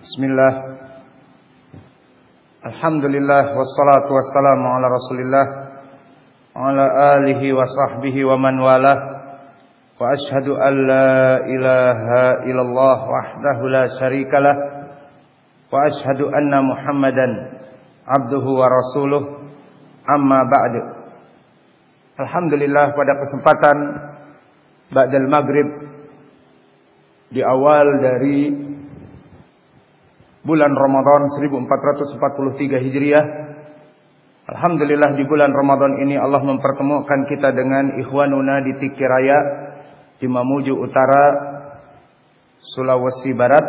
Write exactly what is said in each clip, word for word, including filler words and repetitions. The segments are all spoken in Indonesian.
Bismillah. Alhamdulillah wassalatu wassalamu ala Rasulillah wa ala alihi wa sahbihi wa man walah. Wa ashhadu an la ilaha illallah wahdahu la syarikalah wa ashhadu anna Muhammadan abduhu wa rasuluh. Amma ba'du. Alhamdulillah, pada kesempatan ba'dal maghrib di awal dari bulan Ramadan seribu empat ratus empat puluh tiga Hijriah. Alhamdulillah, di bulan Ramadan ini Allah mempertemukan kita dengan ikhwanuna di Tikiraya, di Mamuju Utara, Sulawesi Barat,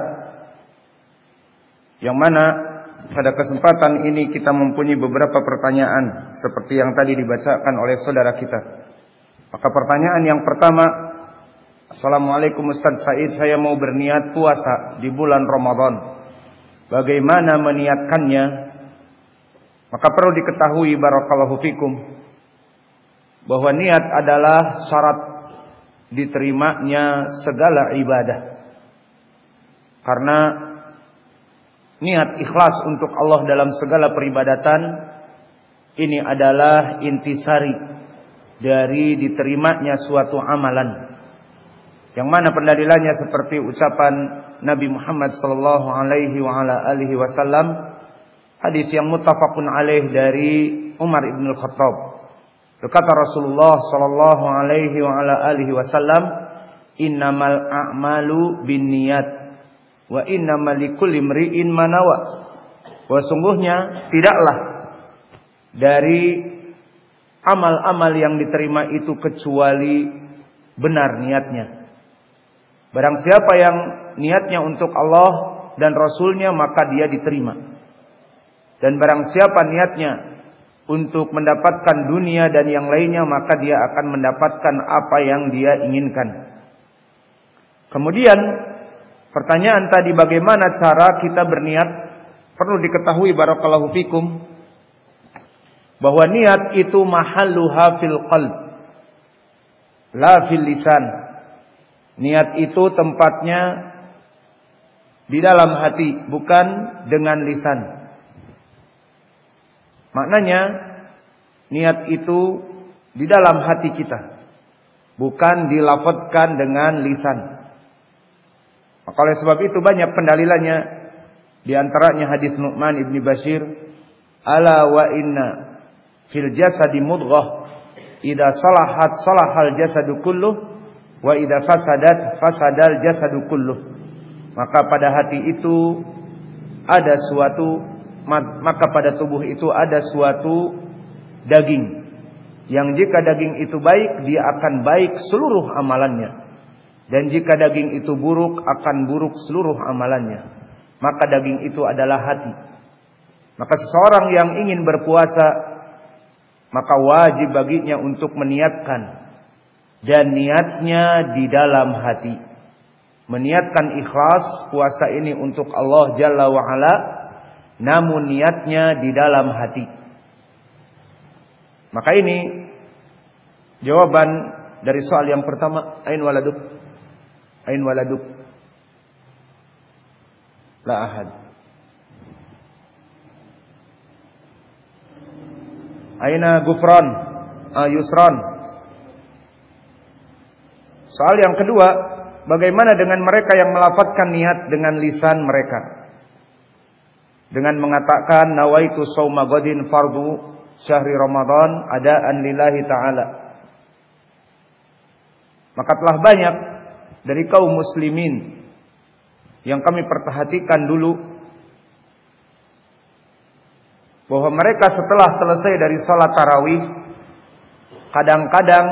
yang mana pada kesempatan ini kita mempunyai beberapa pertanyaan seperti yang tadi dibacakan oleh saudara kita. Maka pertanyaan yang pertama, Assalamualaikum Ustaz Said, saya mau berniat puasa di bulan Ramadan. Bagaimana meniatkannya? Maka perlu diketahui barakallahu fikum bahwa niat adalah syarat diterimanya segala ibadah. Karena niat ikhlas untuk Allah dalam segala peribadatan ini adalah intisari dari diterimanya suatu amalan. Yang mana pendalilannya seperti ucapan Nabi Muhammad sallallahu alaihi wa ala alihi wasallam, hadis yang muttafaqun alaih dari Umar ibn al-Khattab. Berkata Rasulullah sallallahu alaihi wa ala alihi wasallam, "Innamal a'malu binniyat wa innamal likulli imri'in ma nawa." Sesungguhnya tidaklah dari amal-amal yang diterima itu kecuali benar niatnya. Barang siapa yang niatnya untuk Allah dan Rasulnya, maka dia diterima. Dan barang siapa niatnya untuk mendapatkan dunia dan yang lainnya, maka dia akan mendapatkan apa yang dia inginkan. Kemudian pertanyaan tadi, bagaimana cara kita berniat? Perlu diketahui barakallahu fikum bahwa niat itu mahalluha fil qalb, la fil lisan. Niat itu tempatnya di dalam hati, bukan dengan lisan. Maknanya niat itu di dalam hati kita, bukan dilafadzkan dengan lisan. Maka oleh sebab itu banyak pendalilannya. Di antaranya hadis Nu'man ibn Bashir, "Ala wa inna fil jasadi mudghah, idza salahat salahal jasadu kulluh, wa idza fasadat fasadal jasadu kulluh." Maka pada hati itu ada suatu, maka pada tubuh itu ada suatu daging, yang jika daging itu baik, dia akan baik seluruh amalannya, dan jika daging itu buruk, akan buruk seluruh amalannya. Maka daging itu adalah hati. Maka seseorang yang ingin berpuasa, maka wajib baginya untuk meniatkan, dan niatnya di dalam hati. Meniatkan ikhlas puasa ini untuk Allah Jalla wa'ala, namun niatnya di dalam hati. Maka ini jawaban dari soal yang pertama. Ain waladuk? Ain waladuk? La ahad. Aina gufran? Ah, yusran. Soal yang kedua, bagaimana dengan mereka yang melafadzkan niat dengan lisan mereka, dengan mengatakan nawaitu shauma ghadin fardu syahri Ramadan adaan lillahi ta'ala. Maka telah banyak dari kaum muslimin yang kami perhatikan dulu bahwa mereka setelah selesai dari salat tarawih, kadang-kadang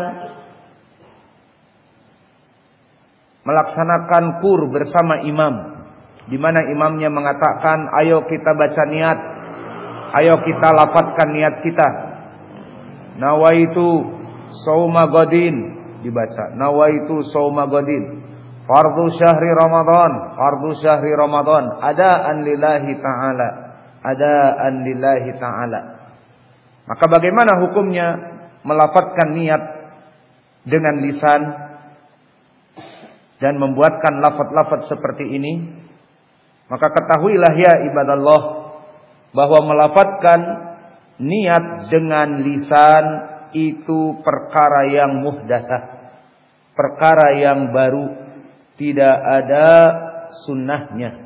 melaksanakan kur bersama imam, di mana imamnya mengatakan, ayo kita baca niat, ayo kita lafadzkan niat kita. Nawaitu shauma ghadin, dibaca nawaitu shauma ghadin fardhu syahri Ramadan, fardhu syahri Ramadan adaan lillahi ta'ala, adaan lillahi ta'ala. Maka bagaimana hukumnya melafadzkan niat dengan lisan dan membuatkan lafaz-lafaz seperti ini? Maka ketahuilah ya ibadallah bahwa melafadzkan niat dengan lisan itu perkara yang muhdatsah, perkara yang baru, tidak ada sunnahnya.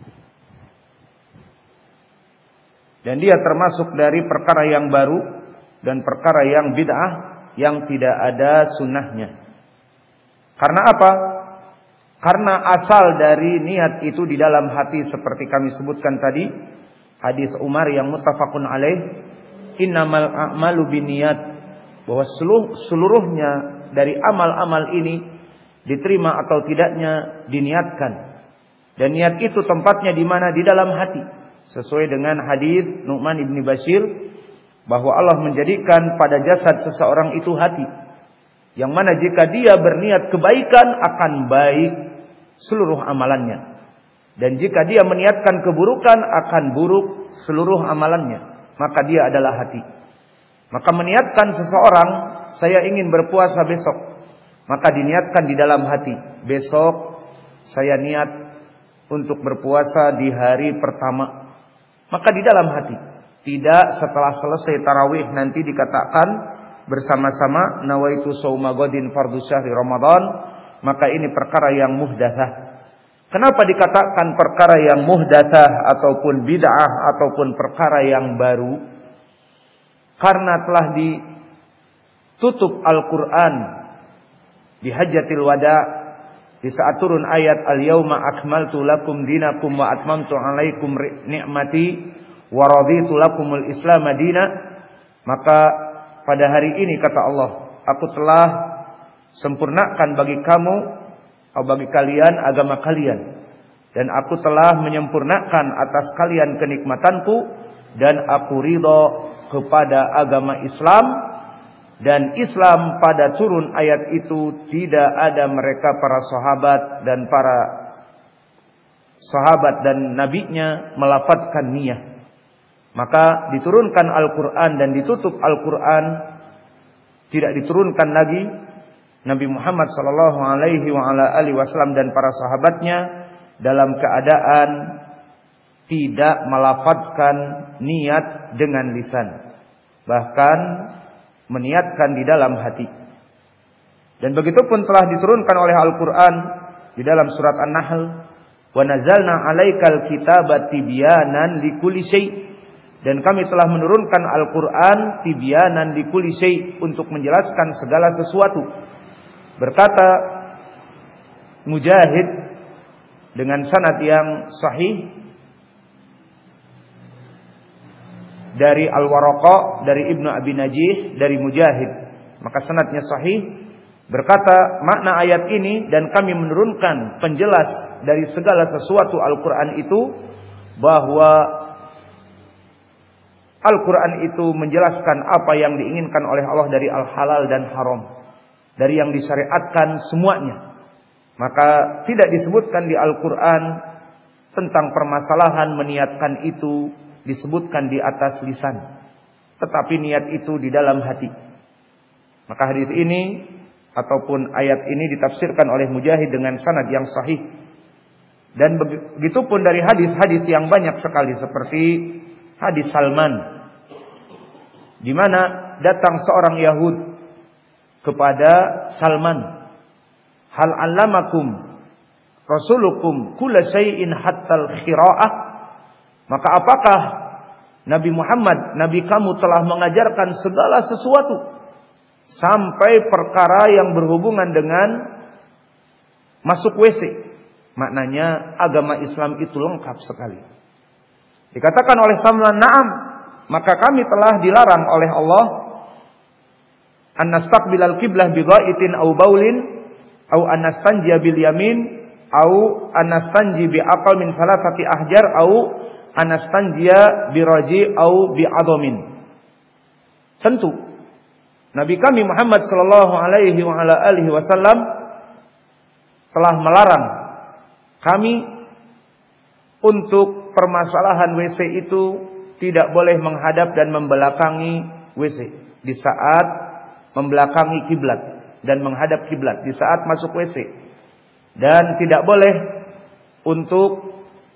Dan dia termasuk dari perkara yang baru dan perkara yang bid'ah yang tidak ada sunnahnya. Karena apa? Karena asal dari niat itu di dalam hati seperti kami sebutkan tadi, hadis Umar yang muttafaqun alaih, innamal a'malu binniyat, bahwa seluruh, seluruhnya dari amal-amal ini diterima atau tidaknya diniatkan. Dan niat itu tempatnya di mana? Di dalam hati. Sesuai dengan hadis Nu'man ibn Bashir bahwa Allah menjadikan pada jasad seseorang itu hati, yang mana jika dia berniat kebaikan akan baik seluruh amalannya, dan jika dia meniatkan keburukan akan buruk seluruh amalannya. Maka dia adalah hati. Maka meniatkan seseorang, saya ingin berpuasa besok, maka diniatkan di dalam hati, besok saya niat untuk berpuasa di hari pertama. Maka di dalam hati, tidak setelah selesai tarawih nanti dikatakan bersama-sama nawaitu shauma ghadin fardhu syahri Ramadan, maka ini perkara yang muhdatsah. Kenapa dikatakan perkara yang muhdatsah ataupun bid'ah ataupun perkara yang baru? Karena telah ditutup Al-Qur'an di Hajjatil Wada, di saat turun ayat al-yauma akmaltu lakum dinakum wa atmamtu alaikum ni'mati wa raditu lakumul islam madina. Maka pada hari ini kata Allah, aku telah sempurnakan bagi kamu atau bagi kalian agama kalian, dan aku telah menyempurnakan atas kalian kenikmatanku, dan aku ridha kepada agama Islam. Dan Islam pada turun ayat itu tidak ada mereka para sahabat dan para sahabat dan nabinya melafadzkan niyah. Maka diturunkan Al-Quran dan ditutup Al-Quran, tidak diturunkan lagi. Nabi Muhammad sallallahu alaihi wasallam dan para sahabatnya dalam keadaan tidak melafadzkan niat dengan lisan, bahkan meniatkan di dalam hati. Dan begitu pun telah diturunkan oleh Al-Quran di dalam surat An-Nahl, wa nazalna 'alaikal kitaba tibyanan likulli syai', dan kami telah menurunkan Al-Quran tibyanan likulli syai', untuk menjelaskan segala sesuatu. Berkata Mujahid dengan sanad yang sahih dari Al-Waraqa, dari Ibnu Abi Najih, dari Mujahid, maka sanadnya sahih, berkata makna ayat ini, dan kami menurunkan penjelas dari segala sesuatu Al-Quran itu, bahwa Al-Quran itu menjelaskan apa yang diinginkan oleh Allah dari al-halal dan haram, dari yang disyariatkan semuanya. Maka tidak disebutkan di Al-Quran tentang permasalahan meniatkan itu disebutkan di atas lisan, tetapi niat itu di dalam hati. Maka hadis ini ataupun ayat ini ditafsirkan oleh Mujahid dengan sanad yang sahih. Dan begitu pun dari hadis-hadis yang banyak sekali, seperti hadis Salman, di mana datang seorang Yahud kepada Salman, hal allamakum rasulukum kulla syai'in hattal khira'ah. Maka apakah Nabi Muhammad, Nabi kamu telah mengajarkan segala sesuatu sampai perkara yang berhubungan dengan masuk W C? Maknanya agama Islam itu lengkap sekali. Dikatakan oleh Salman, na'am, maka kami telah dilarang oleh Allah an nastaqbilal qiblah bi ghaitin aw baulin aw an nastanjiya bil yamin aw an nastanji bi aqal min salasati ahjar aw anastanjia biraji au bi'adhamin. Tentu Nabi kami Muhammad sallallahu alaihi wa ala alihi wasallam telah melarang kami untuk permasalahan W C itu tidak boleh menghadap dan membelakangi W C di saat membelakangi kiblat dan menghadap kiblat di saat masuk W C, dan tidak boleh untuk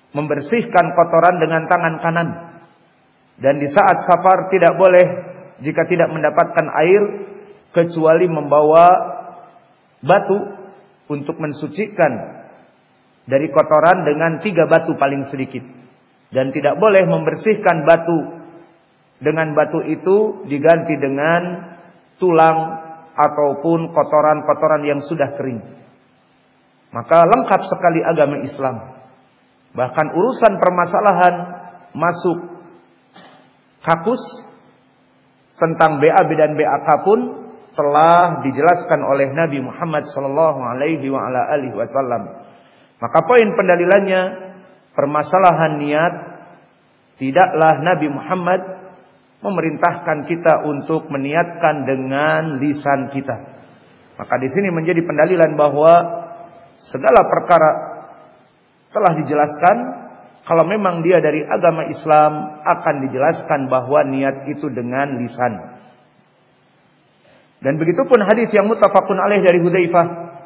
membersihkan kotoran dengan tangan kanan. Dan di saat safar tidak boleh jika tidak mendapatkan air kecuali membawa batu untuk mensucikan dari kotoran dengan tiga batu paling sedikit. Dan tidak boleh membersihkan batu dengan batu itu diganti dengan tulang ataupun kotoran-kotoran yang sudah kering. Maka lengkap sekali agama Islam. Bahkan urusan permasalahan masuk kakus tentang B A B dan B A K pun telah dijelaskan oleh Nabi Muhammad sallallahu alaihi wa ala alihi wasallam. Maka poin pendalilannya, permasalahan niat, tidaklah Nabi Muhammad memerintahkan kita untuk meniatkan dengan lisan kita. Maka di sini menjadi pendalilan bahwa segala perkara telah dijelaskan. Kalau memang dia dari agama Islam, akan dijelaskan bahwa niat itu dengan lisan. Dan begitu pun hadis yang muttafaqun alaih dari Hudzaifah.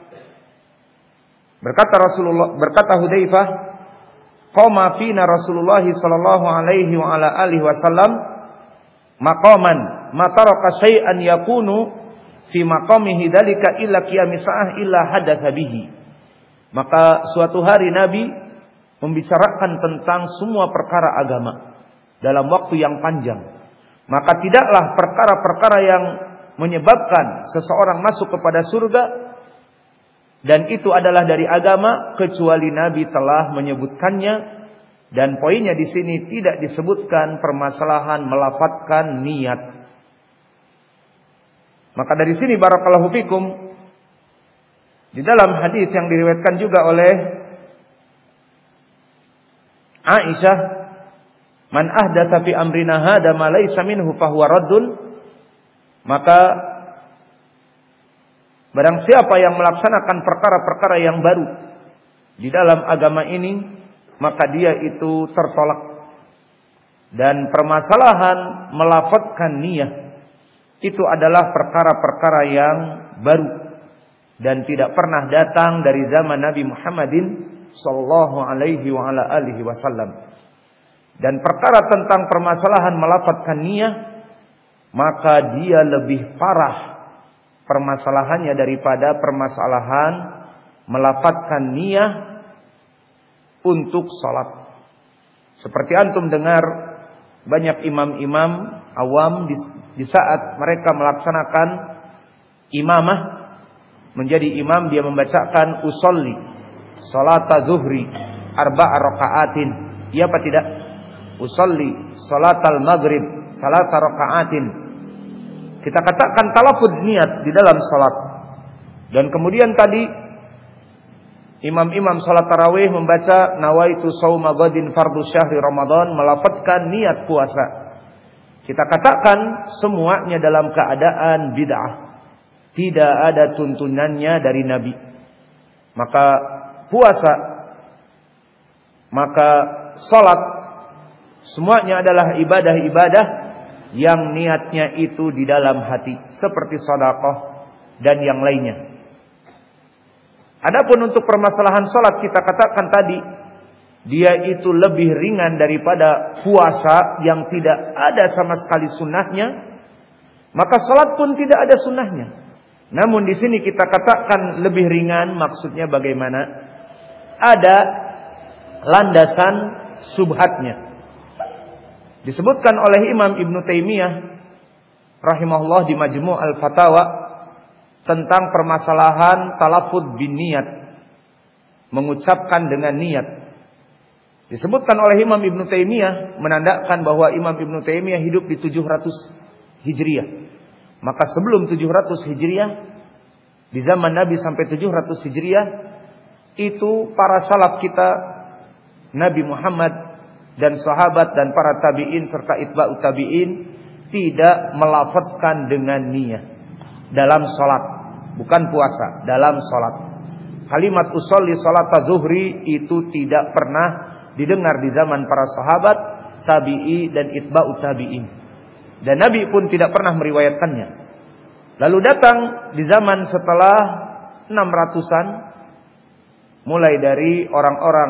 Berkata Rasulullah, berkata Hudzaifah, qama fina Rasulullah sallallahu alaihi wa ala alihi wasallam maqaman ma taraka syai'an yakunu fi maqamihi dzalika illa qiyamisah illa hadatsa bihi. Maka suatu hari Nabi membicarakan tentang semua perkara agama dalam waktu yang panjang. Maka tidaklah perkara-perkara yang menyebabkan seseorang masuk kepada surga dan itu adalah dari agama kecuali Nabi telah menyebutkannya. Dan poinnya di sini tidak disebutkan permasalahan melafadzkan niat. Maka dari sini barakallahu fikum, di dalam hadis yang diriwayatkan juga oleh Aisyah, man ahdatsa fi amrina hadza ma laysa minhu fahuwa raddun. Maka barang siapa yang melaksanakan perkara-perkara yang baru di dalam agama ini, maka dia itu tertolak. Dan permasalahan melafadzkan niat itu adalah perkara-perkara yang baru dan tidak pernah datang dari zaman Nabi Muhammadin sallallahu alaihi wa ala alihi wasallam. Dan perkara tentang permasalahan melafadzkan niat, maka dia lebih parah permasalahannya daripada permasalahan melafadzkan niat untuk salat. Seperti antum dengar banyak imam-imam awam di, di saat mereka melaksanakan imamah menjadi imam, dia membacakan usolli salata zuhri arba'a raka'atin. Iya apa tidak? Usolli salatal maghrib salata raka'atin. Kita katakan talafuz niat di dalam salat. Dan kemudian tadi imam-imam salat tarawih membaca nawaitu shauma ghadin fardhu syahri Ramadan, melafadzkan niat puasa. Kita katakan semuanya dalam keadaan bid'ah. Tidak ada tuntunannya dari Nabi. Maka puasa, maka salat, semuanya adalah ibadah-ibadah yang niatnya itu di dalam hati, seperti sedekah dan yang lainnya. Adapun untuk permasalahan salat, kita katakan tadi, dia itu lebih ringan daripada puasa yang tidak ada sama sekali sunnahnya. Maka salat pun tidak ada sunnahnya. Namun di sini kita katakan lebih ringan, maksudnya bagaimana? Ada landasan subhatnya. Disebutkan oleh Imam Ibnu Taimiyah rahimahullah di Majmu' al-Fatawa tentang permasalahan talafuz bin niat, mengucapkan dengan niat. Disebutkan oleh Imam Ibnu Taimiyah, menandakan bahwa Imam Ibnu Taimiyah hidup di tujuh ratus Hijriah. Maka sebelum tujuh ratus Hijriah, di zaman Nabi sampai tujuh ratus Hijriah, itu para salaf kita, Nabi Muhammad dan sahabat dan para tabi'in serta itba'ut tabi'in, tidak melafadzkan dengan niat dalam salat, bukan puasa, dalam salat. Kalimat usolli salata zuhri itu tidak pernah didengar di zaman para sahabat, tabi'i dan itba'ut tabi'in. Dan Nabi pun tidak pernah meriwayatkannya. Lalu datang di zaman setelah enam ratusan, mulai dari orang-orang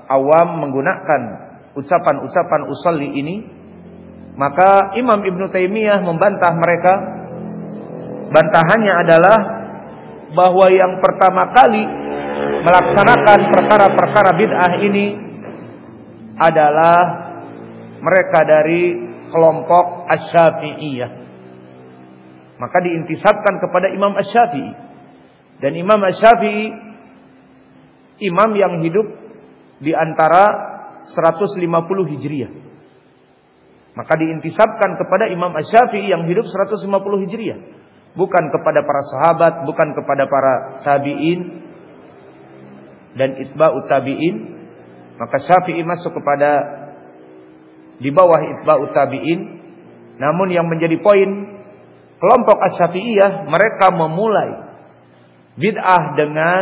awam menggunakan ucapan-ucapan usolli ini, maka Imam Ibnu Taimiyah membantah mereka. Bantahannya adalah bahwa yang pertama kali melaksanakan perkara-perkara bid'ah ini adalah mereka dari kelompok Asy-Syafi'iyah. Maka diintisabkan kepada Imam Asy-Syafi'i. Dan Imam Asy-Syafi'i imam yang hidup di antara seratus lima puluh Hijriah. Maka diintisabkan kepada Imam Asy-Syafi'i yang hidup seratus lima puluh Hijriah. Bukan kepada para sahabat, bukan kepada para tabi'in dan itba'ut tabi'in. Maka Syafi'i masuk kepada di bawah itba'ut tabi'in. Namun yang menjadi poin, kelompok Asy-Syafi'iyah mereka memulai bid'ah dengan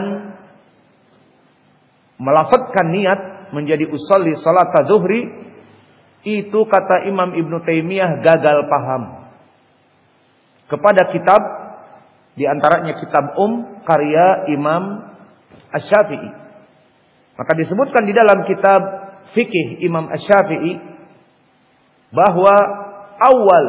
melafadzkan niat menjadi usolli salat zuhri. Itu kata Imam Ibnu Taimiyah gagal paham kepada kitab, di antaranya kitab Um karya Imam Asy-Syafi'i. Maka disebutkan di dalam kitab fikih Imam Asy-Syafi'i bahwa awal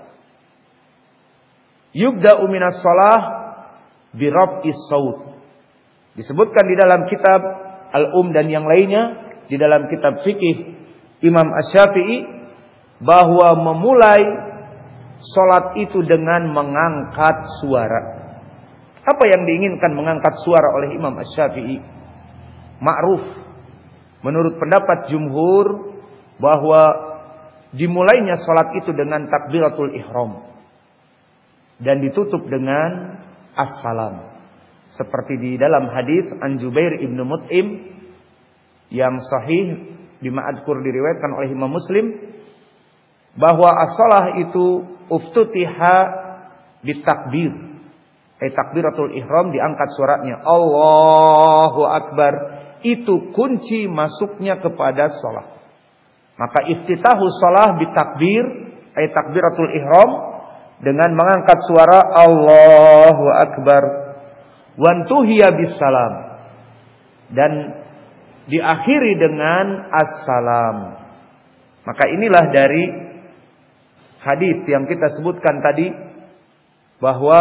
yubda'u minas shalah bi raf'is saut. Disebutkan di dalam kitab Al-Um dan yang lainnya, di dalam kitab fikih Imam Asy-Syafi'i, bahwa memulai salat itu dengan mengangkat suara. Apa yang diinginkan mengangkat suara oleh Imam Asy-Syafi'i? Ma'ruf menurut pendapat jumhur bahwa dimulainya salat itu dengan takbiratul ihram dan ditutup dengan as-salam. Seperti di dalam hadis An Jubair ibnu Mut'im yang sahih bima adzkur diriwayatkan oleh Imam Muslim, bahwa as-salah itu uftutiha bitakbir, ay takbiratul ihram, diangkat suaranya Allahu Akbar. Itu kunci masuknya kepada salat. Maka iftitahu salah bitakbir, ay takbiratul ihram, dengan mengangkat suara Allahu Akbar. Wantuhiya bisalam, dan diakhiri dengan as-salam. Maka inilah dari hadis yang kita sebutkan tadi, bahwa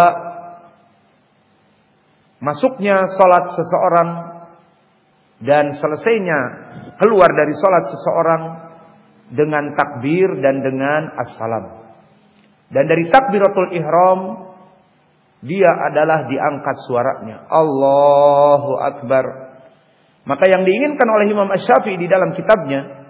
masuknya salat seseorang dan selesainya keluar dari salat seseorang dengan takbir dan dengan as-salam. Dan dari takbiratul ihram dia adalah diangkat suaranya Allahu Akbar. Maka yang diinginkan oleh Imam Asy-Syafi'i di dalam kitabnya,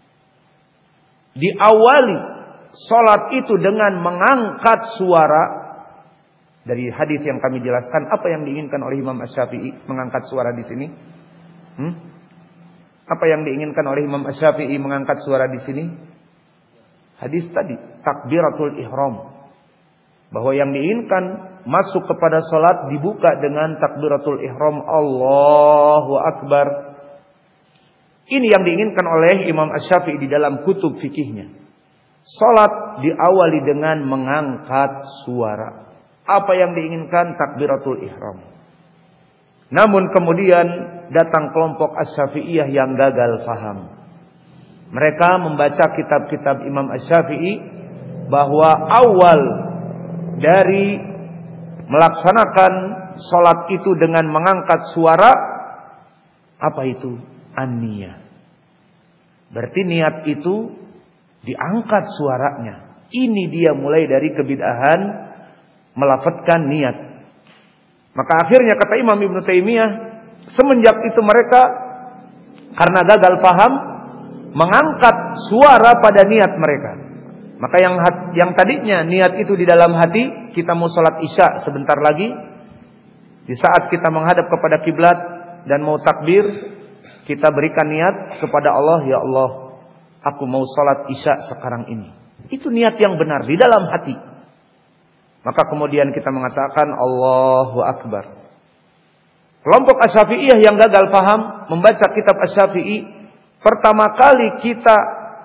diawali salat itu dengan mengangkat suara. Dari hadis yang kami jelaskan, apa yang diinginkan oleh Imam Asy-Syafi'i mengangkat suara di sini? Hmm? Apa yang diinginkan oleh Imam Asy-Syafi'i mengangkat suara di sini? Hadis tadi, takbiratul ihram. Bahwa yang diinginkan masuk kepada salat dibuka dengan takbiratul ihram Allahu Akbar. Ini yang diinginkan oleh Imam Asy-Syafi'i di dalam kutub fikihnya. Salat diawali dengan mengangkat suara. Apa yang diinginkan? Takbiratul ihram. Namun kemudian datang kelompok Asy-Syafi'iyah yang gagal faham. Mereka membaca kitab-kitab Imam Asy-Syafi'i bahwa awal dari melaksanakan salat itu dengan mengangkat suara, apa itu? An-niyah. Berarti niat itu diangkat suaranya. Ini dia mulai dari kebid'ahan melafadzkan niat. Maka akhirnya kata Imam Ibnu Taimiyah, semenjak itu mereka karena gagal paham mengangkat suara pada niat mereka. Maka yang yang tadinya niat itu di dalam hati, kita mau salat Isya sebentar lagi, di saat kita menghadap kepada kiblat dan mau takbir, kita berikan niat kepada Allah, ya Allah, aku mau salat Isya sekarang ini. Itu niat yang benar di dalam hati. Maka kemudian kita mengatakan Allahu Akbar. Kelompok Asy-Syafi'iyah yang gagal paham membaca kitab Asy-Syafi'i, pertama kali kita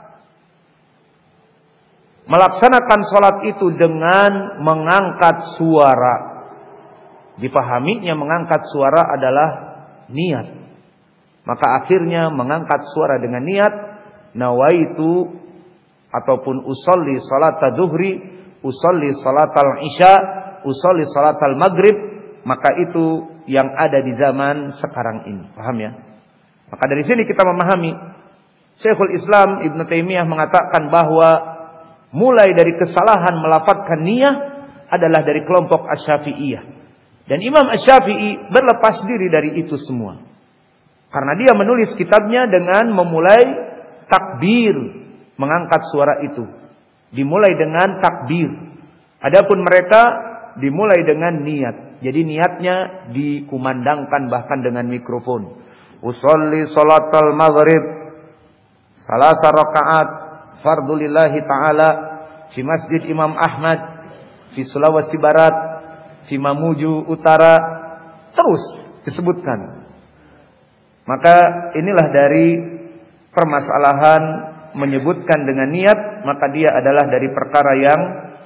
melaksanakan salat itu dengan mengangkat suara. Dipahaminya mengangkat suara adalah niat. maka akhirnya mengangkat suara dengan niat nawaitu ataupun usolli salatal zuhri, usolli salatal isya, usolli salatal maghrib, maka itu yang ada di zaman sekarang ini. Paham ya? Maka dari sini kita memahami Syekhul Islam Ibnu Taimiyah mengatakan bahwa mulai dari kesalahan melafadzkan niyah adalah dari kelompok Asy-Syafi'iyah. Dan Imam Asy-Syafi'i berlepas diri dari itu semua. Karena dia menulis kitabnya dengan memulai takbir, mengangkat suara itu. Dimulai dengan takbir. Adapun mereka dimulai dengan niat. Jadi niatnya dikumandangkan bahkan dengan mikrofon. Usolli salatal maghrib salasa rakaat fardulillahi ta'ala fi Masjid Imam Ahmad fi Sulawesi Barat fi Mamuju Utara, terus disebutkan. Maka inilah dari permasalahan menyebutkan dengan niat, maka dia adalah dari perkara yang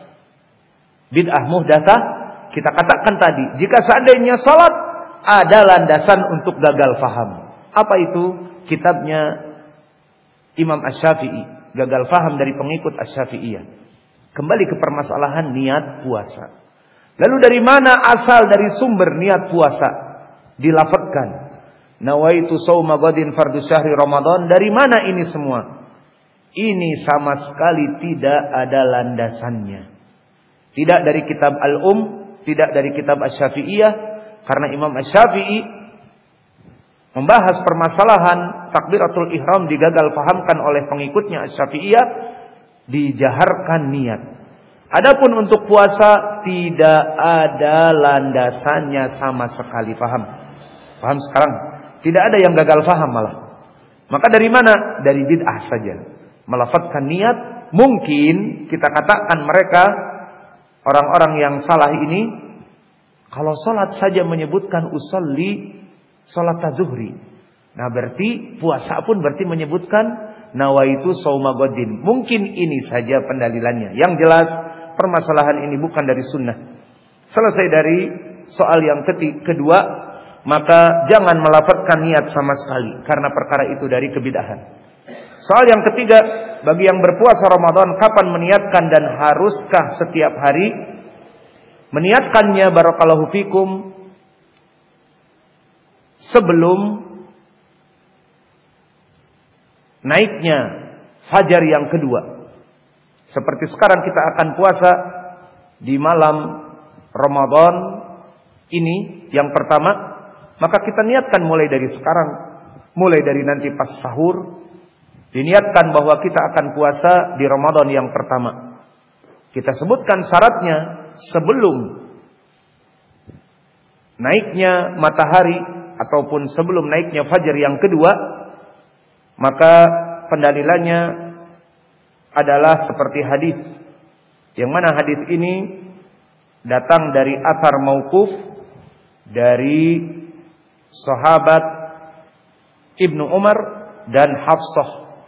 bid'ah muhdatsah. Kita katakan tadi, jika seandainya salat ada landasan untuk gagal faham. Apa itu? Kitabnya Imam Asy-Syafi'i, gagal faham dari pengikut Asy-Syafi'iyah. Kembali ke permasalahan niat puasa. Lalu dari mana asal dari sumber niat puasa dilafadzkan? Nawaitu shauma ghadin fardhu syahri Ramadan. Dari mana ini semua? Ini sama sekali tidak ada landasannya. Tidak dari kitab Al-Um, tidak dari kitab Asy-Syafi'iyah, karena Imam Asy-Syafi'i membahas permasalahan takbiratul ihram digagal fahamkan oleh pengikutnya Asy-Syafi'iyah, dijaharkan niat. Adapun untuk puasa tidak ada landasannya sama sekali. Paham? Paham sekarang? Tidak ada yang gagal faham malah. Maka dari mana? Dari bid'ah saja. Melafadzkan niat, mungkin kita katakan mereka orang-orang yang salah ini, kalau salat saja menyebutkan usolli salat zuhri. Nah berarti puasa pun berarti menyebutkan nawaitu shauma ghadin. Mungkin ini saja pendalilannya. Yang jelas permasalahan ini bukan dari sunnah. Selesai dari soal yang ketiga, kedua, maka jangan melafadzkan niat sama sekali, karena perkara itu dari kebid'ahan. Soal yang ketiga, bagi yang berpuasa Ramadan, kapan meniatkan dan haruskah setiap hari? Meniatkannya barakallahu fikum sebelum naiknya fajar yang kedua. Seperti sekarang kita akan puasa di malam Ramadan ini yang pertama, maka kita niatkan mulai dari sekarang, mulai dari nanti pas sahur, diniatkan bahwa kita akan puasa di Ramadan yang pertama. Kita sebutkan syaratnya sebelum naiknya matahari ataupun sebelum naiknya fajar yang kedua, maka pendalilannya adalah seperti hadis, yang mana hadis ini datang dari athar mauquf dari sahabat Ibnu Umar dan Hafsah,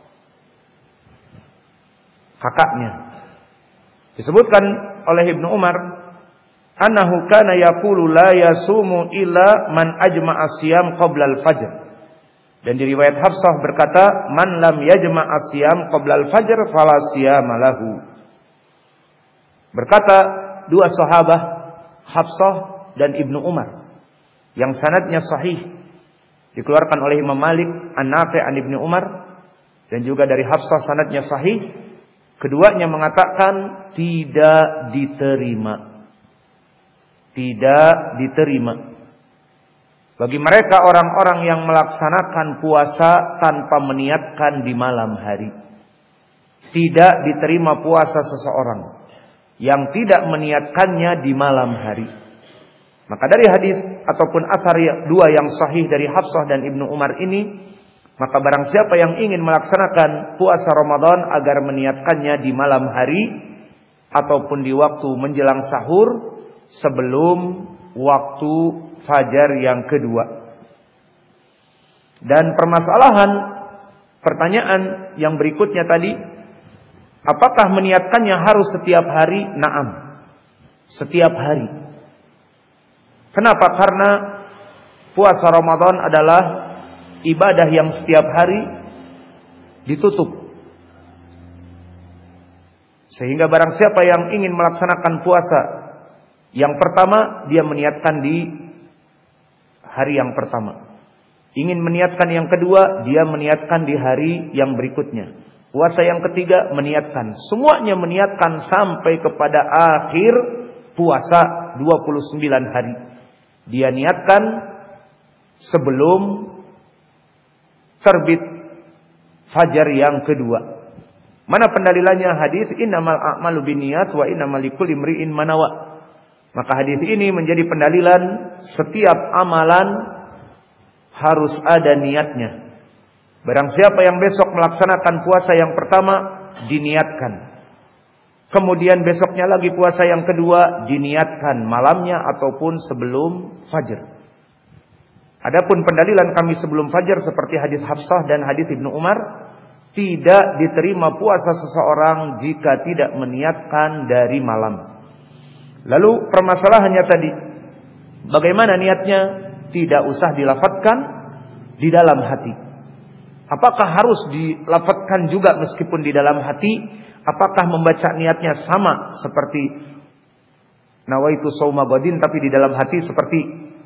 kakaknya. Disebutkan oleh Ibnu Umar, annahu kana yaqulu la yasumu illa man ajma'a siyam qabla al-fajr. Dan di riwayat Hafsah berkata, man lam yajma'a siyam qabla al-fajr fala siyama lahu. Berkata dua sahabat, Hafsah dan Ibnu Umar, yang sanadnya sahih, dikeluarkan oleh Imam Malik an-Nafi' an Ibnu Umar, dan juga dari Hafsah sanadnya sahih. Keduanya mengatakan tidak diterima. Tidak diterima. Bagi mereka orang-orang yang melaksanakan puasa tanpa meniatkan di malam hari. Tidak diterima puasa seseorang yang tidak meniatkannya di malam hari. Maka dari hadis ataupun athar dua yang sahih dari Hafsah dan Ibnu Umar ini, maka barang siapa yang ingin melaksanakan puasa Ramadan agar meniatkannya di malam hari ataupun di waktu menjelang sahur sebelum waktu fajar yang kedua. Dan permasalahan pertanyaan yang berikutnya tadi, apakah meniatkannya harus setiap hari? Naam, setiap hari. Kenapa? Karena puasa Ramadan adalah ibadah yang setiap hari ditutup. Sehingga barang siapa yang ingin melaksanakan puasa yang pertama, dia meniatkan di hari yang pertama. Ingin meniatkan yang kedua, dia meniatkan di hari yang berikutnya. Puasa yang ketiga, meniatkan. Semuanya meniatkan sampai kepada akhir puasa dua puluh sembilan hari. Dia niatkan sebelum terbit fajar yang kedua. Mana pendalilannya? Hadis innamal a'malu binniyat wa innamal likulli imri'in ma nawa. Maka hadis ini menjadi pendalilan setiap amalan harus ada niatnya. Barang siapa yang besok melaksanakan puasa yang pertama, diniatkan. Kemudian besoknya lagi puasa yang kedua, diniatkan malamnya ataupun sebelum fajar. Adapun pendalilan kami sebelum fajar seperti hadis Hafsah dan hadis Ibnu Umar, tidak diterima puasa seseorang jika tidak meniatkan dari malam. Lalu permasalahannya tadi, bagaimana niatnya? Tidak usah dilafadzkan di dalam hati. Apakah harus dilafadzkan juga meskipun di dalam hati? Apakah membaca niatnya sama seperti nawaitu shauma ghadin tapi di dalam hati seperti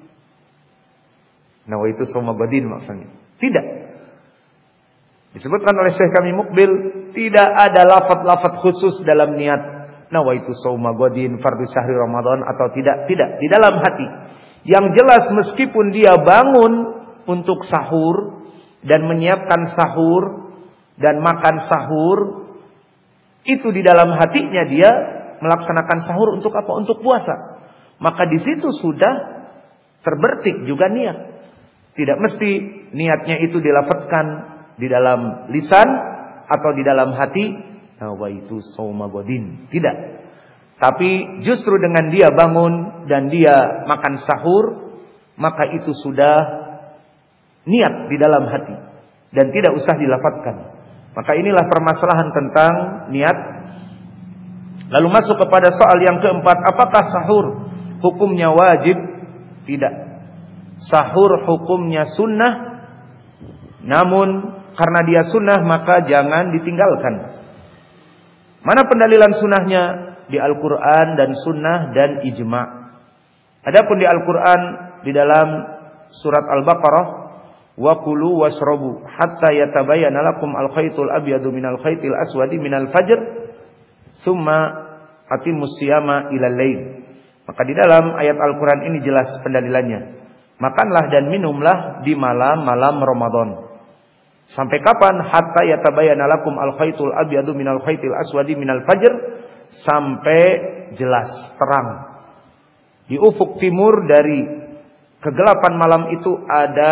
nawaitu shauma ghadin maksudnya? Tidak. Disebutkan oleh Syekh kami Mukbil, tidak ada lafaz-lafaz khusus dalam niat nawaitu shauma ghadin fardhu syahri Ramadan atau tidak, tidak, di dalam hati. Yang jelas meskipun dia bangun untuk sahur dan menyiapkan sahur dan makan sahur, itu di dalam hatinya dia melaksanakan sahur untuk apa? Untuk puasa. Maka di situ sudah terbertik juga niat. Tidak mesti niatnya itu dilafadzkan di dalam lisan atau di dalam hati, nawaitu shauma ghadin. Tidak. Tapi justru dengan dia bangun dan dia makan sahur, maka itu sudah niat di dalam hati dan tidak usah dilafadzkan. Maka inilah permasalahan tentang niat. Lalu masuk kepada soal yang keempat, apakah sahur hukumnya wajib? Tidak. Sahur hukumnya sunnah, namun karena dia sunnah maka jangan ditinggalkan. Mana pendalilan sunnahnya? Di Al-Quran dan sunnah dan ijma'. Adapun di Al-Quran di dalam surat Al-Baqarah, wa kulu washrabu hatta yatabayyana lakum al-khaytul abyadu minal khaytil aswadi minal fajr tsumma atimmus siyama ilal lail. Maka di dalam ayat Al-Quran ini jelas pendalilannya. Makanlah dan minumlah di malam-malam Ramadan. Sampai kapan? Hatta yatabayyana lakum al-khaytul abyadu minal khaytil aswadi minal fajr, sampai jelas terang. Di ufuk timur dari kegelapan malam itu ada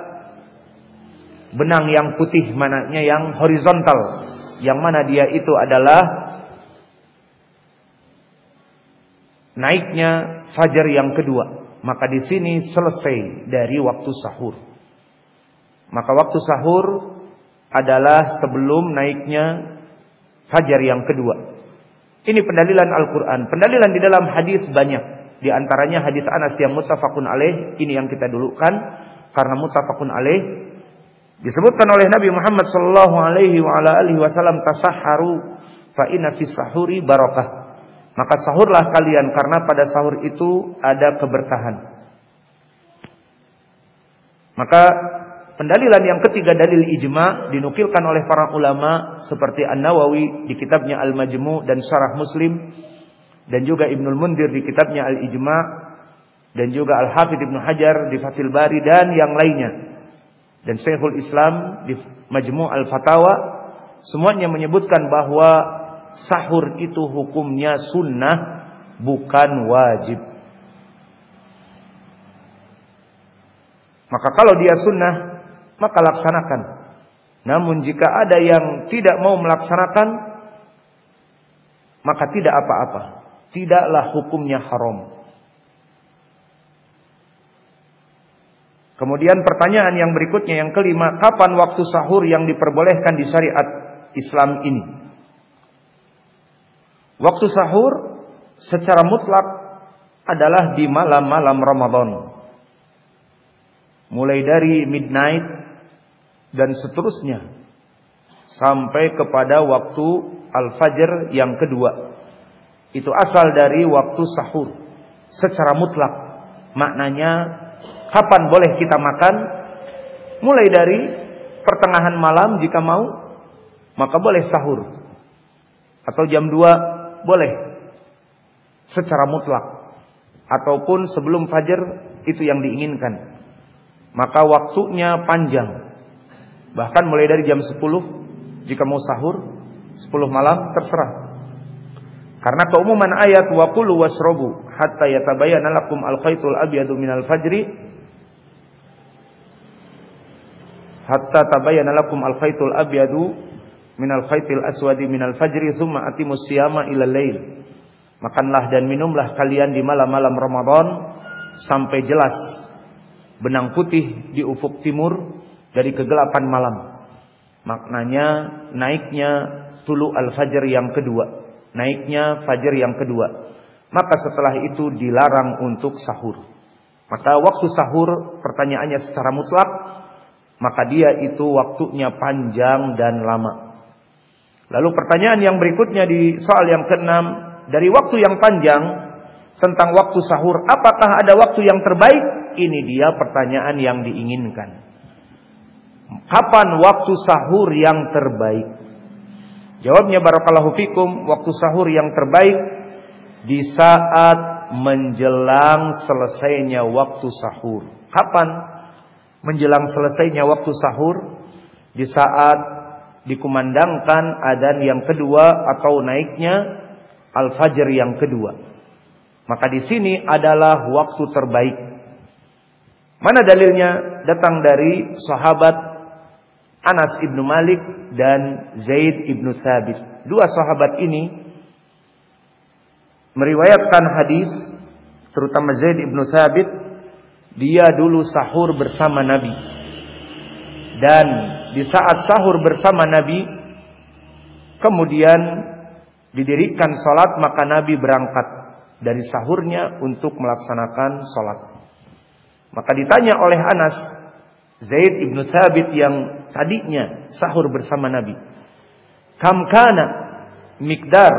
benang yang putih, mananya yang horizontal, yang mana dia itu adalah naiknya fajar yang kedua. Maka di sini selesai dari waktu sahur. Maka waktu sahur adalah sebelum naiknya fajar yang kedua. Ini pendalilan Al-Quran. Pendalilan di dalam hadis banyak. Di antaranya hadis Anas yang muttafaqun alaih. Ini yang kita dulukan karena muttafaqun alaih. Disebutkan oleh Nabi Muhammad sallallahu alaihi wa ala alihi wasallam, tasahharu fa inna fis sahuri barakah. Maka sahurlah kalian karena pada sahur itu ada keberkahan. Maka pendalilan yang ketiga, dalil ijma', dinukilkan oleh para ulama seperti An-Nawawi di kitabnya Al-Majmu' dan Syarah Muslim, dan juga Ibnul Mundir di kitabnya Al-Ijma', dan juga Al-Hafidz Ibnu Hajar di Fathul Bari dan yang lainnya, dan Syekhul Islam di Majmu' Al-Fatawa, semuanya menyebutkan bahwa sahur itu hukumnya sunnah, bukan wajib. Maka kalau dia sunnah, maka laksanakan. Namun jika ada yang tidak mau melaksanakan, maka tidak apa-apa. Tidaklah hukumnya haram. Kemudian pertanyaan yang berikutnya, yang kelima, kapan waktu sahur yang diperbolehkan di syariat Islam ini? Waktu sahur secara mutlak adalah di malam-malam Ramadan. Mulai dari midnight dan seterusnya sampai kepada waktu al-fajr yang kedua. Itu asal dari waktu sahur secara mutlak. Maknanya kapan boleh kita makan? Mulai dari pertengahan malam jika mau, maka boleh sahur. Atau jam dua boleh secara mutlak. Ataupun sebelum fajar, itu yang diinginkan. Maka waktunya panjang. Bahkan mulai dari jam sepuluh jika mau sahur, sepuluh malam terserah. Karena keumuman ayat wa kulu washrabu hatta yatabayyana lakum al-khaytul abyadu minal fajri hatta tabayyana lakum al-khaytul abyadu minal khaytil aswadi minal fajri tsumma atimus siyama ilal lail. Makanlah dan minumlah kalian di malam-malam Ramadan sampai jelas benang putih di ufuk timur dari kegelapan malam. Maknanya naiknya tulu al-fajr yang kedua, naiknya fajar yang kedua. Maka setelah itu dilarang untuk sahur. Maka waktu sahur, pertanyaannya secara mutlak, maka dia itu waktunya panjang dan lama. Lalu pertanyaan yang berikutnya di soal yang keenam, dari waktu yang panjang tentang waktu sahur, apakah ada waktu yang terbaik? Ini dia pertanyaan yang diinginkan. Kapan waktu sahur yang terbaik? Jawabnya barakallahu fikum, waktu sahur yang terbaik di saat menjelang selesainya waktu sahur. Kapan menjelang selesainya waktu sahur? Di saat dikumandangkan adzan yang kedua atau naiknya al-fajr yang kedua. Maka di sini adalah waktu terbaik. Mana dalilnya? Datang dari sahabat Anas ibnu Malik dan Zaid ibnu Thabit. Dua sahabat ini meriwayatkan hadis, terutama Zaid ibnu Thabit, dia dulu sahur bersama Nabi. Dan di saat sahur bersama Nabi, kemudian didirikan salat, maka Nabi berangkat dari sahurnya untuk melaksanakan salat. Maka ditanya oleh Anas, Zaid ibnu Thabit yang tadinya sahur bersama Nabi, kam kana miqdar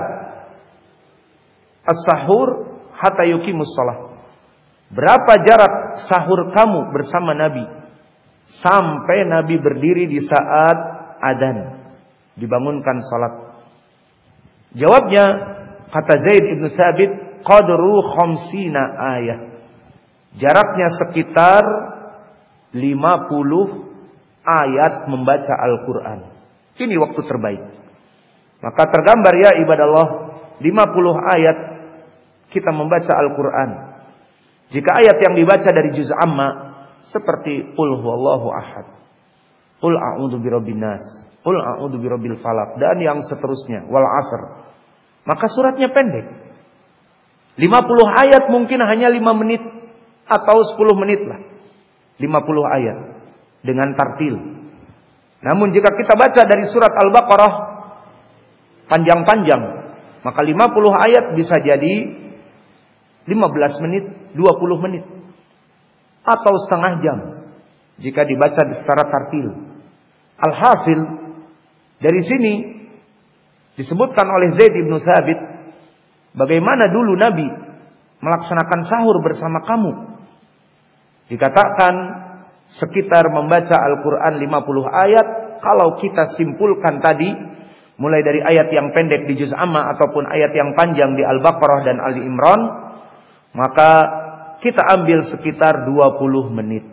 as-sahur hatta yuqimus shalah. Berapa jarak sahur kamu bersama Nabi sampai Nabi berdiri di saat adzan, dibangunkan salat? Jawabnya, kata Zaid ibnu Thabit, qadru khamsina ayah. Jaraknya sekitar lima puluh ayat membaca Al-Quran. Ini waktu terbaik. Maka tergambar ya ibadah Allah, lima puluh ayat kita membaca Al-Quran. Jika ayat yang dibaca dari juz amma seperti qul huwallahu ahad, qul a'udzu birabbin nas, qul a'udzu birabbil falaq, dan yang seterusnya, wal asr, maka suratnya pendek. lima puluh ayat mungkin hanya lima menit atau sepuluh menit lah. lima puluh ayat dengan tartil. Namun jika kita baca dari surat Al-Baqarah panjang-panjang, maka lima puluh ayat bisa jadi lima belas menit, dua puluh menit, atau setengah jam jika dibaca secara tartil. Alhasil dari sini disebutkan oleh Zaid ibnu Thabit, bagaimana dulu Nabi melaksanakan sahur bersama kamu. Dikatakan sekitar membaca Al-Quran lima puluh ayat. Kalau kita simpulkan tadi, mulai dari ayat yang pendek di juz amma ataupun ayat yang panjang di Al-Baqarah dan Ali Imran, maka kita ambil sekitar dua puluh menit.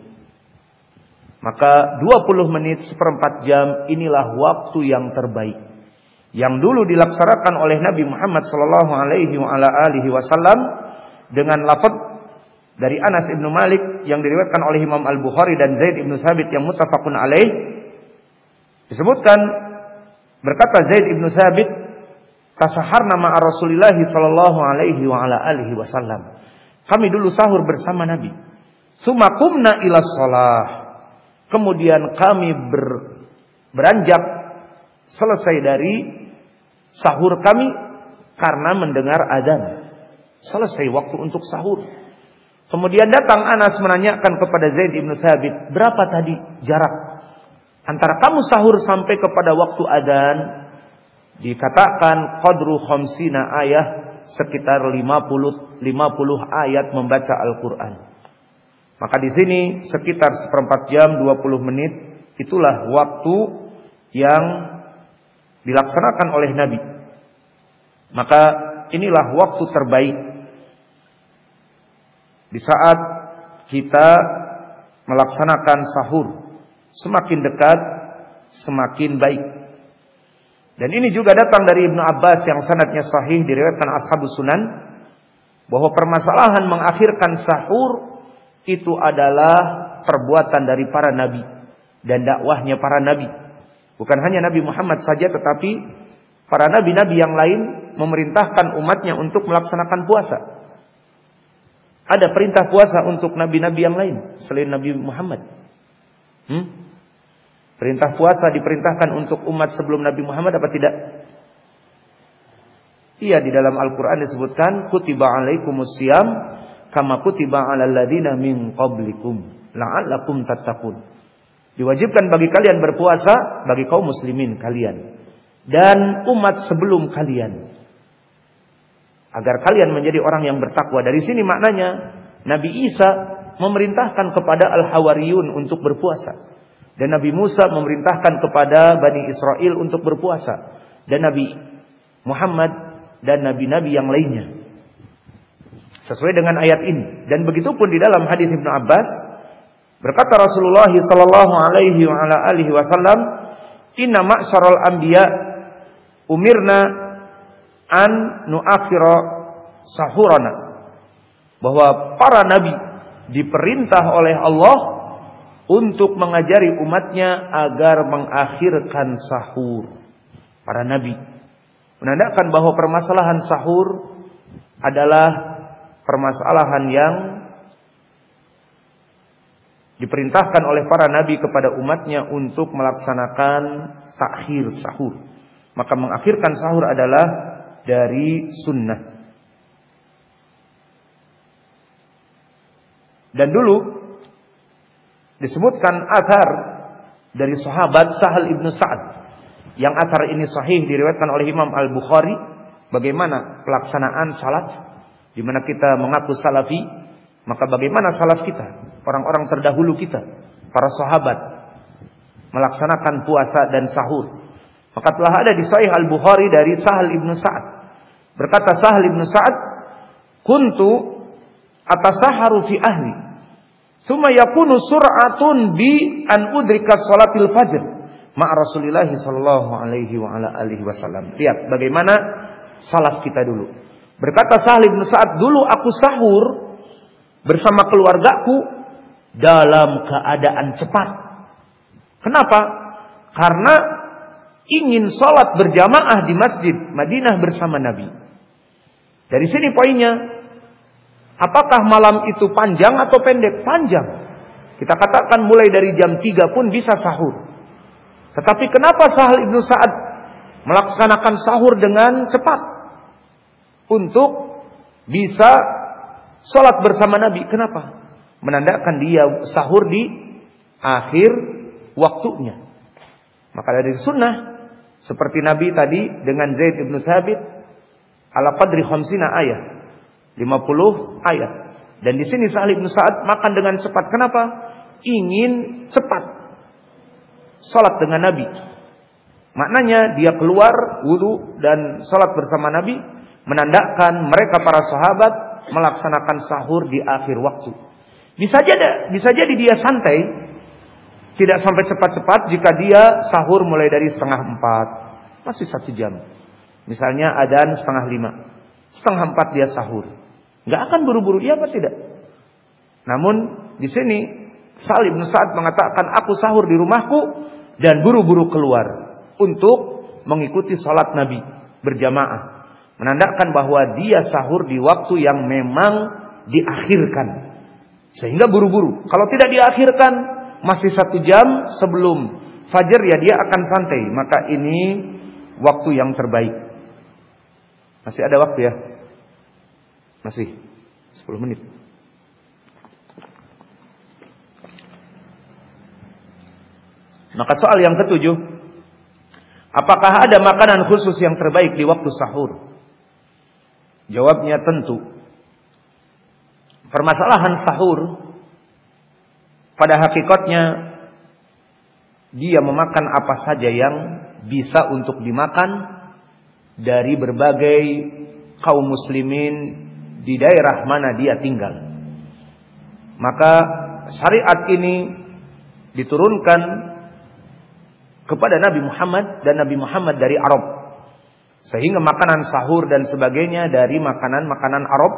Maka dua puluh menit, seperempat jam, inilah waktu yang terbaik, yang dulu dilaksanakan oleh Nabi Muhammad sallallahu alaihi wasallam dengan lafaz dari Anas ibnu Malik yang diriwayatkan oleh Imam Al-Bukhari dan Zaid ibnu Thabit yang muttafaqun alaih. Disebutkan, berkata Zaid ibnu Thabit, tasaharna ma'a Rasulillah sallallahu alaihi wa ala alihi wasallam. Kami dulu sahur bersama Nabi. Tsumma qumna ila shalah. Kemudian kami ber, beranjak selesai dari sahur kami karena mendengar adzan. Selesai waktu untuk sahur. Kemudian datang Anas menanyakan kepada Zaid ibnu Thabit, berapa tadi jarak antara kamu sahur sampai kepada waktu adzan dikatakan qadru khamsina ayah, sekitar lima puluh lima puluh ayat membaca Al-Qur'an. Maka di sini sekitar seperempat jam dua puluh menit itulah waktu yang dilaksanakan oleh Nabi. Maka inilah waktu terbaik di saat kita melaksanakan sahur. Semakin dekat, semakin baik. Dan ini juga datang dari Ibnu Abbas yang sanadnya sahih diriwayatkan Ashabus Sunan, bahwa permasalahan mengakhirkan sahur itu adalah perbuatan dari para nabi dan dakwahnya para nabi. Bukan hanya Nabi Muhammad saja, tetapi para nabi-nabi yang lain memerintahkan umatnya untuk melaksanakan puasa. Ada perintah puasa untuk nabi-nabi yang lain selain Nabi Muhammad. Hmm? Perintah puasa diperintahkan untuk umat sebelum Nabi Muhammad apa tidak? Iya, di dalam Al-Quran disebutkan kutiba alaikumus siyam kama kutiba alal ladina min qablikum la'allakum tattaqun. Diwajibkan bagi kalian berpuasa, bagi kaum muslimin kalian dan umat sebelum kalian, agar kalian menjadi orang yang bertakwa. Dari sini maknanya Nabi Isa memerintahkan kepada Al-Hawariyun untuk berpuasa, dan Nabi Musa memerintahkan kepada Bani Israel untuk berpuasa, dan Nabi Muhammad dan nabi-nabi yang lainnya sesuai dengan ayat ini. Dan begitu pun di dalam hadis Ibnu Abbas, berkata Rasulullah sallallahu alaihi wa ala alihi wasallam, "Inna ma'syaral anbiya umirna an nu'akhira sahurana." Bahwa para nabi diperintah oleh Allah untuk mengajari umatnya agar mengakhirkan sahur. Para nabi menandakan bahwa permasalahan sahur adalah permasalahan yang diperintahkan oleh para nabi kepada umatnya untuk melaksanakan takhir sahur. Maka mengakhirkan sahur adalah dari sunnah. Dan dulu disebutkan athar dari sahabat Sahal ibnu Sa'ad, yang athar ini sahih diriwayatkan oleh Imam Al-Bukhari, bagaimana pelaksanaan salat, di mana kita mengaku salafi, maka bagaimana salaf kita, orang-orang terdahulu kita, para sahabat melaksanakan puasa dan sahur. Maka telah ada di Sahih Al-Bukhari dari Sahal ibnu Sa'ad, berkata Sahal ibnu Sa'ad, kuntu atasaharu fi ahli, summa yakunu sur'atun bi an udrika salatil fajr ma'a Rasulillah sallallahu alaihi wa ala alihi wasallam. Lihat bagaimana salaf kita dulu. Berkata Sahal bin Sa'ad, dulu aku sahur bersama keluargaku dalam keadaan cepat. Kenapa? Karena ingin salat berjamaah di masjid Madinah bersama Nabi. Dari sini poinnya, apakah malam itu panjang atau pendek? Panjang. Kita katakan mulai dari jam tiga pun bisa sahur. Tetapi kenapa Sahal ibnu Sa'ad melaksanakan sahur dengan cepat? Untuk bisa sholat bersama Nabi. Kenapa? Menandakan dia sahur di akhir waktunya. Maka dari sunnah, seperti Nabi tadi dengan Zaid ibnu Thabit, ala qadri khamsina ayat, lima puluh ayat. Dan di sini Sahal ibnu Sa'ad makan dengan cepat. Kenapa? Ingin cepat salat dengan Nabi. Maknanya dia keluar wudu dan salat bersama Nabi, menandakan mereka para sahabat melaksanakan sahur di akhir waktu. Bisa jadi, bisa jadi dia santai, tidak sampai cepat-cepat jika dia sahur mulai dari setengah empat, masih satu jam. Misalnya adzan setengah lima, setengah empat dia sahur. Nggak akan buru-buru, iya apa tidak? Namun di sini Sahal bin Sa'ad mengatakan, aku sahur di rumahku dan buru-buru keluar untuk mengikuti salat Nabi berjamaah. Menandakan bahwa dia sahur di waktu yang memang diakhirkan, sehingga buru-buru. Kalau tidak diakhirkan, masih satu jam sebelum fajar, ya dia akan santai. Maka ini waktu yang terbaik. Masih ada waktu ya? Masih sepuluh menit. Maka soal yang ketujuh, apakah ada makanan khusus yang terbaik di waktu sahur? Jawabnya tentu. Permasalahan sahur pada hakikatnya dia memakan apa saja yang bisa untuk dimakan dari berbagai kaum muslimin di daerah mana dia tinggal. Maka syariat ini diturunkan kepada Nabi Muhammad dan Nabi Muhammad dari Arab. Sehingga makanan sahur dan sebagainya dari makanan-makanan Arab.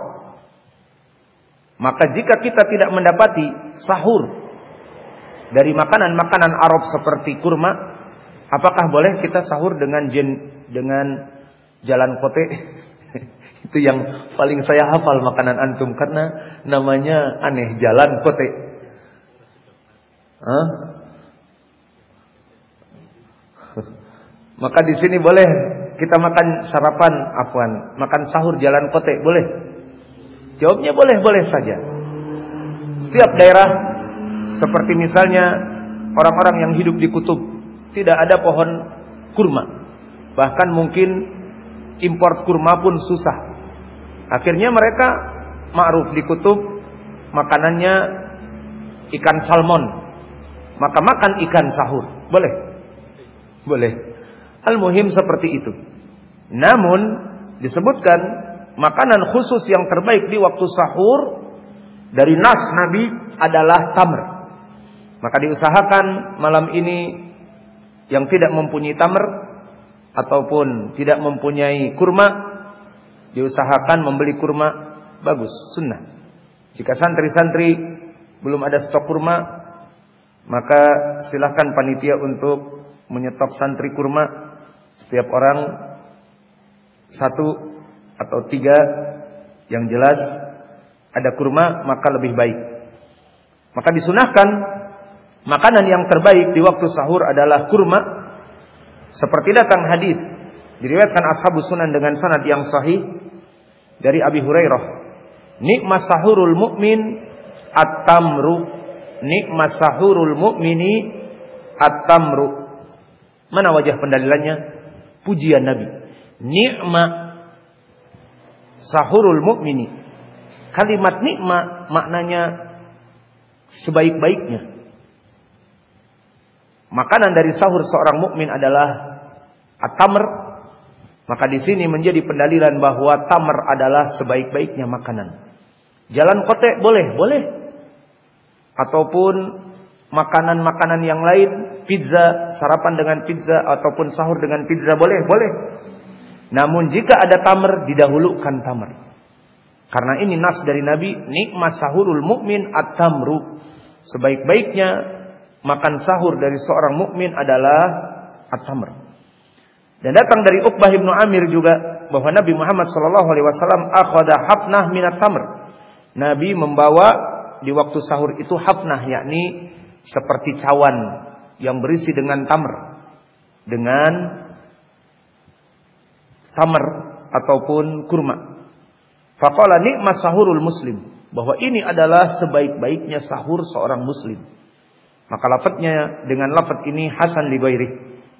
Maka jika kita tidak mendapati sahur dari makanan-makanan Arab seperti kurma, apakah boleh kita sahur dengan jen, dengan jalan kote? Itu yang paling saya hafal makanan antum karena namanya aneh, jalan kote. Hah? Maka di sini boleh kita makan sarapan, afwan, makan sahur jalan kote, boleh? Jawabnya boleh-boleh saja. Setiap daerah, seperti misalnya orang-orang yang hidup di kutub, tidak ada pohon kurma. Bahkan mungkin import kurma pun susah. Akhirnya mereka ma'ruf di kutub makanannya ikan salmon. Maka makan ikan sahur, boleh? Boleh. Al-muhim seperti itu. Namun disebutkan makanan khusus yang terbaik di waktu sahur dari nas Nabi adalah tamr. Maka diusahakan malam ini yang tidak mempunyai tamr ataupun tidak mempunyai kurma, diusahakan membeli kurma, bagus, sunnah. Jika santri-santri belum ada stok kurma, maka silakan panitia untuk menyetok santri kurma. Setiap orang satu atau tiga, yang jelas ada kurma maka lebih baik. Maka disunahkan makanan yang terbaik di waktu sahur adalah kurma. Seperti datang hadis diriwayatkan ashabus sunan dengan sanad yang sahih dari Abi Hurairah, nikmat sahurul mukmin at-tamru, nikmat sahurul mukmini at-tamru. Mana wajah pendalilannya? Pujian Nabi. Nikmat sahurul mukmini. Kalimat nikmat maknanya sebaik-baiknya. Makanan dari sahur seorang mukmin adalah at-tamr. Maka di sini menjadi pendalilan bahwa tamr adalah sebaik-baiknya makanan. Jalan kote boleh, boleh. Ataupun makanan-makanan yang lain, pizza, sarapan dengan pizza ataupun sahur dengan pizza boleh, boleh. Namun jika ada tamr, didahulukan tamr. Karena ini nas dari Nabi, nikmat sahurul mukmin at-tamru. Sebaik-baiknya makan sahur dari seorang mukmin adalah at-tamr. Dan datang dari Uqbah bin Amir juga bahwa Nabi Muhammad sallallahu alaihi wasallam akhadha hafnah minat tamr. Nabi membawa di waktu sahur itu hafnah, yakni seperti cawan yang berisi dengan tamr, dengan tamr ataupun kurma. Faqala nikmat sahurul muslim, bahwa ini adalah sebaik-baiknya sahur seorang muslim. Maka lafadznya dengan lafadz ini hasan li ghairi.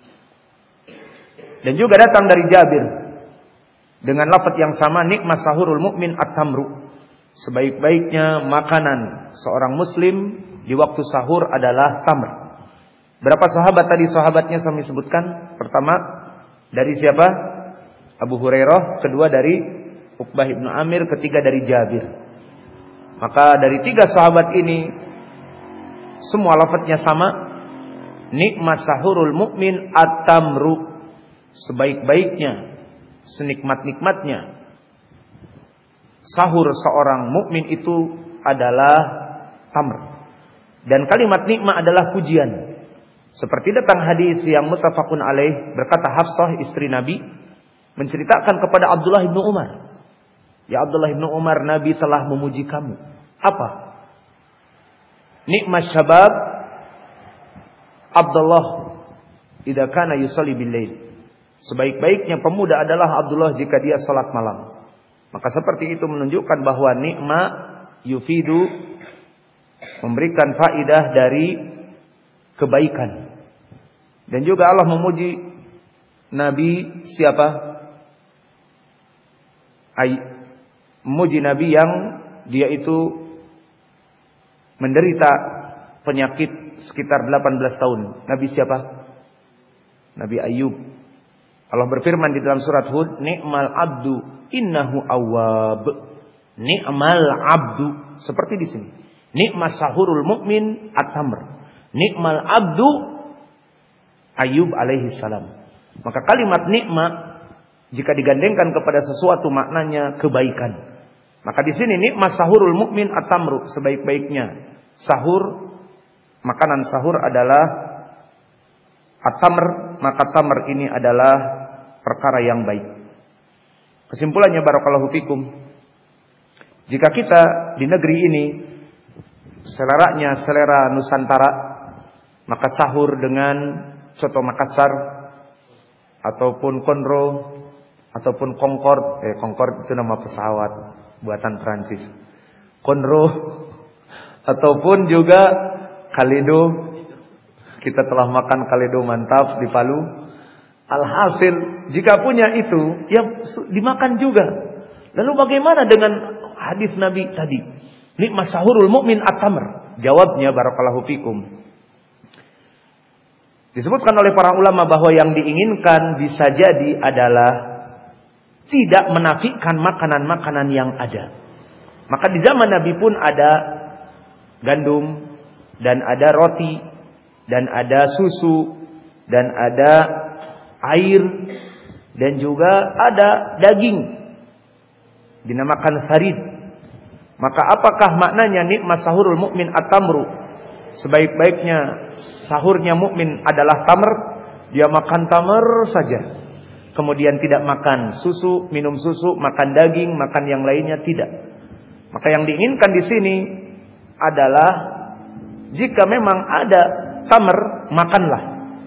Dan juga datang dari Jabir dengan lafadz yang sama, nikmat sahurul mukmin at-tamru. Sebaik-baiknya makanan seorang muslim di waktu sahur adalah tamr. Berapa sahabat tadi sahabatnya kami sebutkan? Pertama dari siapa? Abu Hurairah, kedua dari Uqbah bin Amir, ketiga dari Jabir. Maka dari tiga sahabat ini semua lafadznya sama, nikmat sahurul mukmin at-tamru. Sebaik-baiknya, senikmat-nikmatnya sahur seorang mukmin itu adalah tamr. Dan kalimat nikmat adalah pujian. Seperti datang hadis yang muttafaqun alaih, berkata Hafsah istri Nabi menceritakan kepada Abdullah bin Umar, ya Abdullah bin Umar, Nabi telah memuji kamu. Apa? Nikmat syabab Abdullah idza kana yusalli bil lail. Sebaik-baiknya pemuda adalah Abdullah jika dia salat malam. Maka seperti itu menunjukkan bahwa nikmat yufidu, memberikan faidah dari kebaikan. Dan juga Allah memuji Nabi siapa? Ay, memuji Nabi yang dia itu menderita penyakit sekitar delapan belas tahun. Nabi siapa? Nabi Ayub. Allah berfirman di dalam surat Hud, "Ni'mal abdu innahu awwab." Ni'mal abdu, seperti di sini. Ni'mas sahurul mukmin at-tamr. Ni'mal abdu Ayub alaihi salam. Maka kalimat nikmat jika digandengkan kepada sesuatu maknanya kebaikan. Maka di sini nikmat sahurul mukmin at-tamru, sebaik-baiknya sahur, makanan sahur adalah at-tamr, maka tamr ini adalah perkara yang baik. Kesimpulannya barakallahu fikum, jika kita di negeri ini seleranya selera Nusantara, maka sahur dengan soto Makassar ataupun konro ataupun Concorde, eh Concorde itu nama pesawat buatan Prancis. Konro ataupun juga Kaledo, kita telah makan Kaledo mantap di Palu. Alhasil jika punya itu ya dimakan juga. Lalu bagaimana dengan hadis Nabi tadi? Nikmat sahurul mukmin at-tamr. Jawabnya barakallahu fikum, disebutkan oleh para ulama bahwa yang diinginkan bisa jadi adalah tidak menafikan makanan-makanan yang ada. Maka di zaman Nabi pun ada gandum, dan ada roti, dan ada susu, dan ada air, dan juga ada daging, dinamakan sarid. Maka apakah maknanya nikmat sahurul mukmin at-tamru? Sebaik-baiknya sahurnya mukmin adalah tamr, dia makan tamr saja. Kemudian tidak makan susu, minum susu, makan daging, makan yang lainnya tidak. Maka yang diinginkan di sini adalah jika memang ada tamr, makanlah.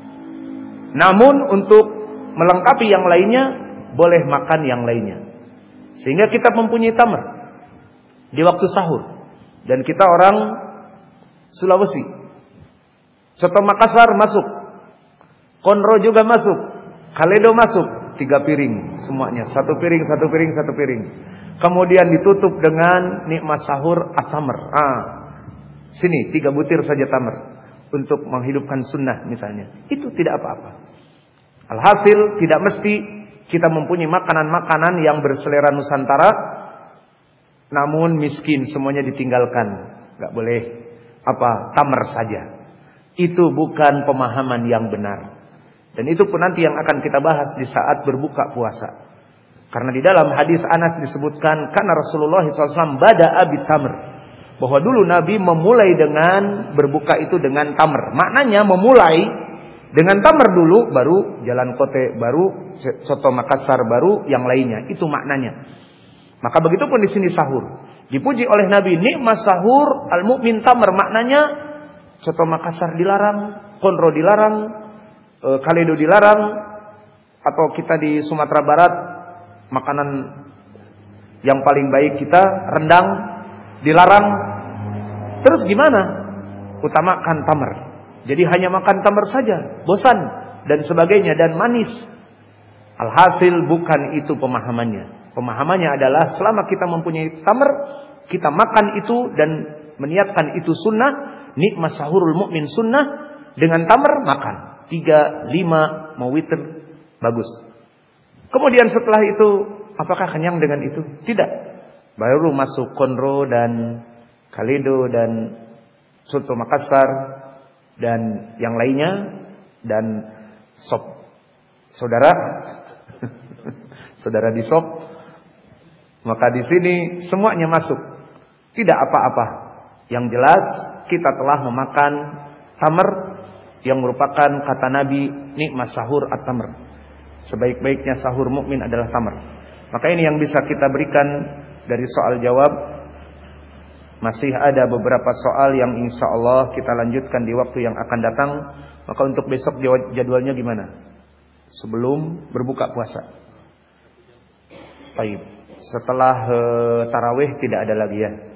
Namun untuk melengkapi yang lainnya, boleh makan yang lainnya. Sehingga kita mempunyai tamr di waktu sahur. Dan kita orang Sulawesi, soto Makassar masuk, konro juga masuk, Kaledo masuk, tiga piring semuanya, satu piring, satu piring, satu piring. Kemudian ditutup dengan nikmat sahur at-tamr. Ah, sini tiga butir saja tamr untuk menghidupkan sunnah misalnya. Itu tidak apa-apa. Alhasil tidak mesti kita mempunyai makanan-makanan yang berselera Nusantara, namun miskin semuanya ditinggalkan. Gak boleh. Apa? Tamr saja. Itu bukan pemahaman yang benar. Dan itu pun nanti yang akan kita bahas di saat berbuka puasa. Karena di dalam hadis Anas disebutkan, karena Rasulullah shallallahu alaihi wasallam bada'a bitamr, bahwa dulu Nabi memulai dengan berbuka itu dengan tamr. Maknanya memulai dengan tamr dulu, baru jalan kote, baru soto Makassar, baru yang lainnya. Itu maknanya. Maka begitu pun di sini sahur. Dipuji oleh Nabi, nikmat sahur al-mu'min tamr, maknanya soto Makassar dilarang, konro dilarang, e, Kaledo dilarang, atau kita di Sumatera Barat makanan yang paling baik kita rendang dilarang. Terus gimana? Utamakan tamr. Jadi hanya makan tamr saja, bosan dan sebagainya, dan manis. Alhasil bukan itu pemahamannya. Pemahamannya adalah selama kita mempunyai tamr, kita makan itu dan meniatkan itu sunnah. Nikmat sahurul mukmin sunnah, dengan tamr makan tiga, lima, mau witr, bagus. Kemudian setelah itu apakah kenyang dengan itu? Tidak. Baru masuk konro dan Kaledo dan soto Makassar dan yang lainnya, dan sop. Saudara saudara di sop. Maka di sini semuanya masuk. Tidak apa-apa. Yang jelas kita telah memakan tamr yang merupakan kata Nabi, nikmat sahur at-tamr. Sebaik-baiknya sahur mukmin adalah tamr. Maka ini yang bisa kita berikan dari soal jawab. Masih ada beberapa soal yang insya Allah kita lanjutkan di waktu yang akan datang. Maka untuk besok jadwalnya gimana? Sebelum berbuka puasa. Baik. Setelah uh, tarawih tidak ada lagi ya.